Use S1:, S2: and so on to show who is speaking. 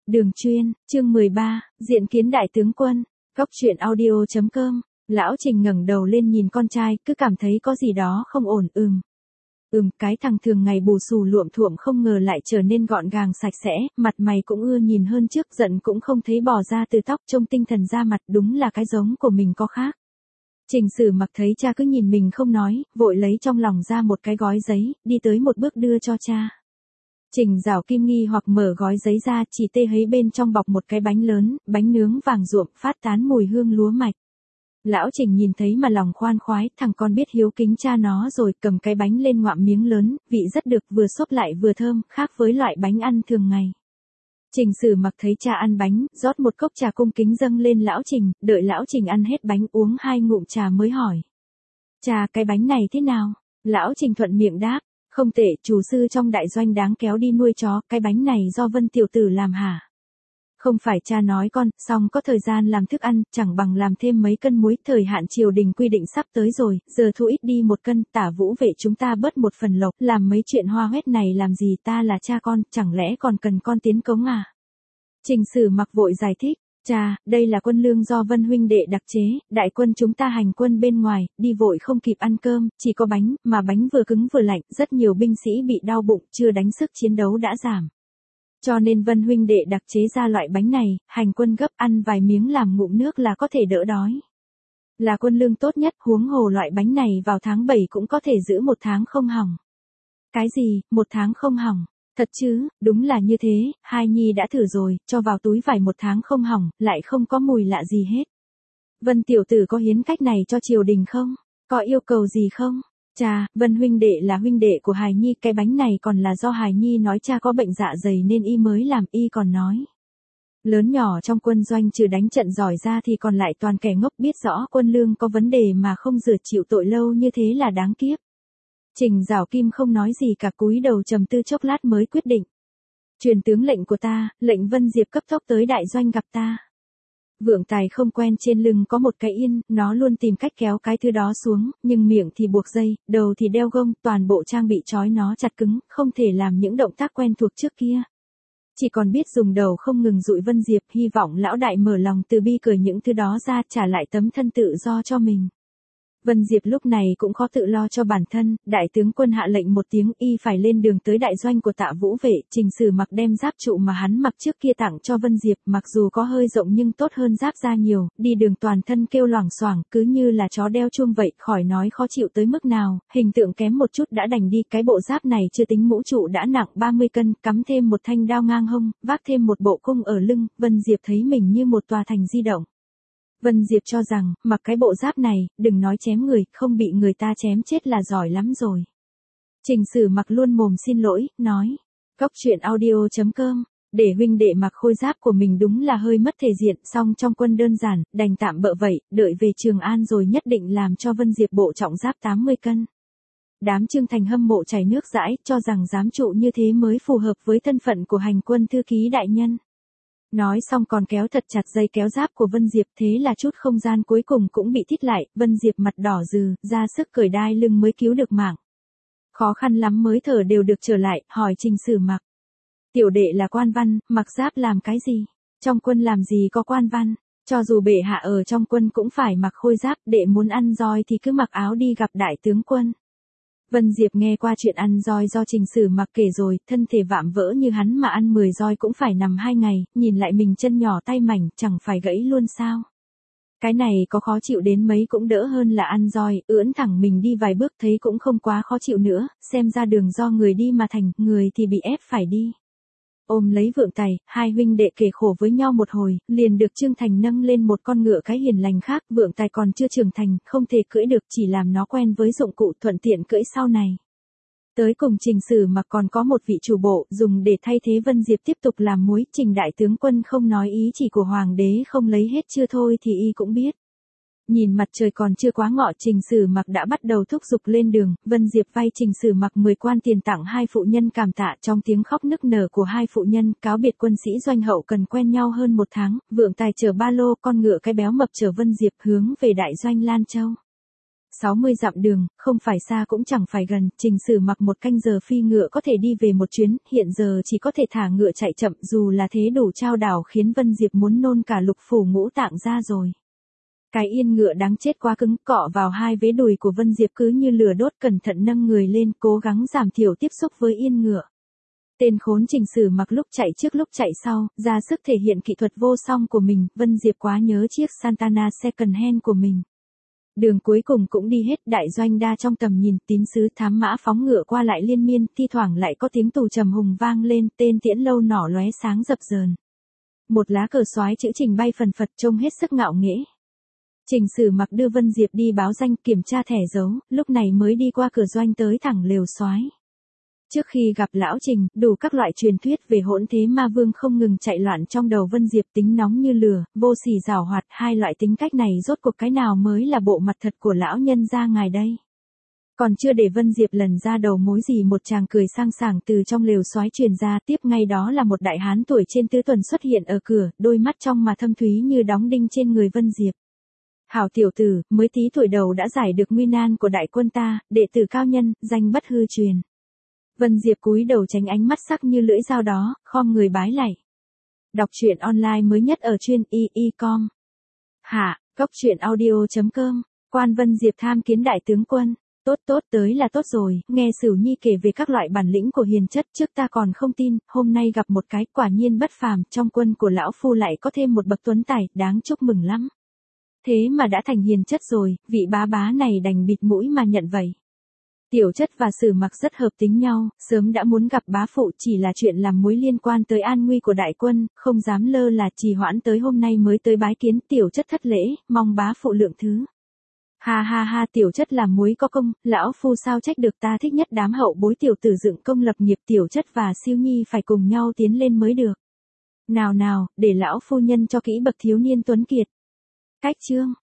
S1: Đường Chuyên, chương 13, diện kiến đại tướng quân. Góc truyện audio.com. Lão Trình ngẩng đầu lên nhìn con trai, cứ cảm thấy có gì đó không ổn. Cái thằng thường ngày bù xù luộm thuộm không ngờ lại trở nên gọn gàng sạch sẽ, mặt mày cũng ưa nhìn hơn trước, giận cũng không thấy bò ra từ tóc, trông tinh thần ra mặt, đúng là cái giống của mình có khác. Trình Sử Mặc thấy cha cứ nhìn mình không nói, vội lấy trong lòng ra một cái gói giấy, đi tới một bước đưa cho cha. Trình Dạo Kim nghi hoặc mở gói giấy ra, chỉ thấy bên trong bọc một cái bánh lớn, bánh nướng vàng ruộm, phát tán mùi hương lúa mạch. Lão Trình nhìn thấy mà lòng khoan khoái, thằng con biết hiếu kính cha nó rồi, cầm cái bánh lên ngoạm miếng lớn, vị rất được, vừa xốp lại vừa thơm, khác với loại bánh ăn thường ngày. Trình Sử Mặc thấy cha ăn bánh, rót một cốc trà cung kính dâng lên Lão Trình, đợi Lão Trình ăn hết bánh uống 2 ngụm trà mới hỏi. Cha, cái bánh này thế nào? Lão Trình thuận miệng đáp. Không tệ, chủ sư trong đại doanh đáng kéo đi nuôi chó, cái bánh này do Vân tiểu tử làm hả? Không phải, cha nói con, xong có thời gian làm thức ăn, chẳng bằng làm thêm mấy cân muối, thời hạn triều đình quy định sắp tới rồi, giờ thu ít đi 1 cân, Tả Vũ vệ chúng ta bớt một phần lộc, làm mấy chuyện hoa hoét này làm gì, ta là cha con, chẳng lẽ còn cần con tiến cống à? Trình Sử Mặc vội giải thích. Cha, đây là quân lương do Vân huynh đệ đặc chế, đại quân chúng ta hành quân bên ngoài, đi vội không kịp ăn cơm, chỉ có bánh, mà bánh vừa cứng vừa lạnh, rất nhiều binh sĩ bị đau bụng, chưa đánh sức chiến đấu đã giảm. Cho nên Vân huynh đệ đặc chế ra loại bánh này, hành quân gấp ăn vài miếng làm ngụm nước là có thể đỡ đói. Là quân lương tốt nhất, huống hồ loại bánh này vào tháng 7 cũng có thể giữ 1 tháng không hỏng. Cái gì, 1 tháng không hỏng? Thật chứ, đúng là như thế, Hai Nhi đã thử rồi, cho vào túi vải 1 tháng không hỏng, lại không có mùi lạ gì hết. Vân tiểu tử có hiến cách này cho triều đình không? Có yêu cầu gì không? Cha, Vân huynh đệ là huynh đệ của Hài Nhi, cái bánh này còn là do Hài Nhi nói cha có bệnh dạ dày nên y mới làm, y còn nói. Lớn nhỏ trong quân doanh trừ đánh trận giỏi ra thì còn lại toàn kẻ ngốc, biết rõ quân lương có vấn đề mà không rửa chịu tội lâu như thế là đáng kiếp. Trình Dạo Kim không nói gì cả, cúi đầu trầm tư chốc lát mới quyết định. Truyền tướng lệnh của ta, lệnh Vân Diệp cấp tốc tới đại doanh gặp ta. Vượng Tài không quen trên lưng có một cái yên, nó luôn tìm cách kéo cái thứ đó xuống, nhưng miệng thì buộc dây, đầu thì đeo gông, toàn bộ trang bị trói nó chặt cứng, không thể làm những động tác quen thuộc trước kia. Chỉ còn biết dùng đầu không ngừng dụi Vân Diệp, hy vọng lão đại mở lòng từ bi cởi những thứ đó ra, trả lại tấm thân tự do cho mình. Vân Diệp lúc này cũng khó tự lo cho bản thân, đại tướng quân hạ lệnh một tiếng, y phải lên đường tới đại doanh của Tạ Vũ vệ. Trình Sử Mặc đem giáp trụ mà hắn mặc trước kia tặng cho Vân Diệp, mặc dù có hơi rộng nhưng tốt hơn giáp da nhiều, đi đường toàn thân kêu loảng xoảng, cứ như là chó đeo chuông vậy, khỏi nói khó chịu tới mức nào, hình tượng kém một chút đã đành đi, cái bộ giáp này chưa tính mũ trụ đã nặng 30 cân, cắm thêm một thanh đao ngang hông, vác thêm một bộ cung ở lưng, Vân Diệp thấy mình như một tòa thành di động. Vân Diệp cho rằng, mặc cái bộ giáp này, đừng nói chém người, không bị người ta chém chết là giỏi lắm rồi. Trình Sử Mặc luôn mồm xin lỗi, nói. Góc truyện audio.com, để huynh đệ mặc khôi giáp của mình đúng là hơi mất thể diện, song trong quân đơn giản, đành tạm bợ vậy, đợi về Trường An rồi nhất định làm cho Vân Diệp bộ trọng giáp 80 cân. Đám Trương Thành hâm mộ chảy nước dãi, cho rằng giám trụ như thế mới phù hợp với thân phận của hành quân thư ký đại nhân. Nói xong còn kéo thật chặt dây kéo giáp của Vân Diệp, thế là chút không gian cuối cùng cũng bị thít lại, Vân Diệp mặt đỏ rừ, ra sức cởi đai lưng mới cứu được mạng. Khó khăn lắm mới thở đều được trở lại, hỏi Trình Sử Mặc. Tiểu đệ là quan văn, mặc giáp làm cái gì? Trong quân làm gì có quan văn? Cho dù bệ hạ ở trong quân cũng phải mặc khôi giáp, đệ muốn ăn roi thì cứ mặc áo đi gặp đại tướng quân. Vân Diệp nghe qua chuyện ăn roi do Trình Sử Mặc kể rồi, thân thể vạm vỡ như hắn mà ăn 10 roi cũng phải nằm 2 ngày, nhìn lại mình chân nhỏ tay mảnh, chẳng phải gãy luôn sao? Cái này có khó chịu đến mấy cũng đỡ hơn là ăn roi, ưỡn thẳng mình đi vài bước thấy cũng không quá khó chịu nữa, xem ra đường do người đi mà thành, người thì bị ép phải đi. Ôm lấy Vượng Tài, hai huynh đệ kể khổ với nhau một hồi, liền được Trương Thành nâng lên một con ngựa cái hiền lành khác, Vượng Tài còn chưa trưởng thành, không thể cưỡi được, chỉ làm nó quen với dụng cụ thuận tiện cưỡi sau này. Tới cùng Trình Sử Mặc còn có một vị chủ bộ, dùng để thay thế Vân Diệp tiếp tục làm muối, Trình đại tướng quân không nói ý chỉ của hoàng đế không lấy hết chưa thôi thì y cũng biết. Nhìn mặt trời còn chưa quá ngọ, Trình Sử Mặc đã bắt đầu thúc giục lên đường, Vân Diệp vay Trình Sử Mặc 10 quan tiền tặng 2 phụ nhân cảm tạ, trong tiếng khóc nức nở của 2 phụ nhân, cáo biệt quân sĩ doanh hậu cần quen nhau hơn 1 tháng, Vượng Tài chở ba lô, con ngựa cái béo mập chở Vân Diệp hướng về đại doanh Lan Châu. 60 dặm đường, không phải xa cũng chẳng phải gần, Trình Sử Mặc một canh giờ phi ngựa có thể đi về một chuyến, hiện giờ chỉ có thể thả ngựa chạy chậm, dù là thế đủ trao đảo khiến Vân Diệp muốn nôn cả lục phủ ngũ tạng ra rồi. Cái yên ngựa đáng chết quá cứng, cọ vào hai vế đùi của Vân Diệp cứ như lửa đốt, cẩn thận nâng người lên, cố gắng giảm thiểu tiếp xúc với yên ngựa. Tên khốn Trình Sử Mặc lúc chạy trước lúc chạy sau, ra sức thể hiện kỹ thuật vô song của mình, Vân Diệp quá nhớ chiếc Santana second hand của mình. Đường cuối cùng cũng đi hết, đại doanh đa trong tầm nhìn, tín sứ thám mã phóng ngựa qua lại liên miên, thi thoảng lại có tiếng tù trầm hùng vang lên, tên tiễn lâu nỏ lóe sáng dập dờn. Một lá cờ soái chữ Trình bay phần phật trông hết sức ngạo nghễ. Trình Sử Mặc đưa Vân Diệp đi báo danh kiểm tra thẻ dấu, lúc này mới đi qua cửa doanh tới thẳng lều soái. Trước khi gặp lão Trình, đủ các loại truyền thuyết về hỗn thế ma vương không ngừng chạy loạn trong đầu Vân Diệp, tính nóng như lửa, vô sỉ giảo hoạt, hai loại tính cách này rốt cuộc cái nào mới là bộ mặt thật của lão nhân gia ngài đây. Còn chưa để Vân Diệp lần ra đầu mối gì, một chàng cười sang sảng từ trong lều soái truyền ra, tiếp ngay đó là một đại hán tuổi trên tứ tuần xuất hiện ở cửa, đôi mắt trong mà thâm thúy như đóng đinh trên người Vân Diệp. Hảo tiểu tử, mới tí tuổi đầu đã giải được nguy nan của đại quân ta, đệ tử cao nhân, danh bất hư truyền. Vân Diệp cúi đầu tránh ánh mắt sắc như lưỡi dao đó, khom người bái lạy. Đọc truyện online mới nhất ở chuyên y.com. Hạ, Cốc truyện audio.com. Quan Vân Diệp tham kiến đại tướng quân. Tốt tốt, tới là tốt rồi, nghe Sửu Nhi kể về các loại bản lĩnh của hiền chất trước ta còn không tin, hôm nay gặp một cái quả nhiên bất phàm, trong quân của lão phu lại có thêm một bậc tuấn tài, đáng chúc mừng lắm. Thế mà đã thành hiền chất rồi, vị bá bá này đành bịt mũi mà nhận vậy. Tiểu chất và Sử Mặc rất hợp tính nhau, sớm đã muốn gặp bá phụ, chỉ là chuyện làm mối liên quan tới an nguy của đại quân, không dám lơ là trì hoãn tới hôm nay mới tới bái kiến, tiểu chất thất lễ, mong bá phụ lượng thứ. Ha ha ha, tiểu chất làm muối có công, lão phu sao trách được, ta thích nhất đám hậu bối tiểu tử dựng công lập nghiệp, tiểu chất và Siêu Nhi phải cùng nhau tiến lên mới được. Nào nào, để lão phu nhân cho kỹ bậc thiếu niên tuấn kiệt. Cách chương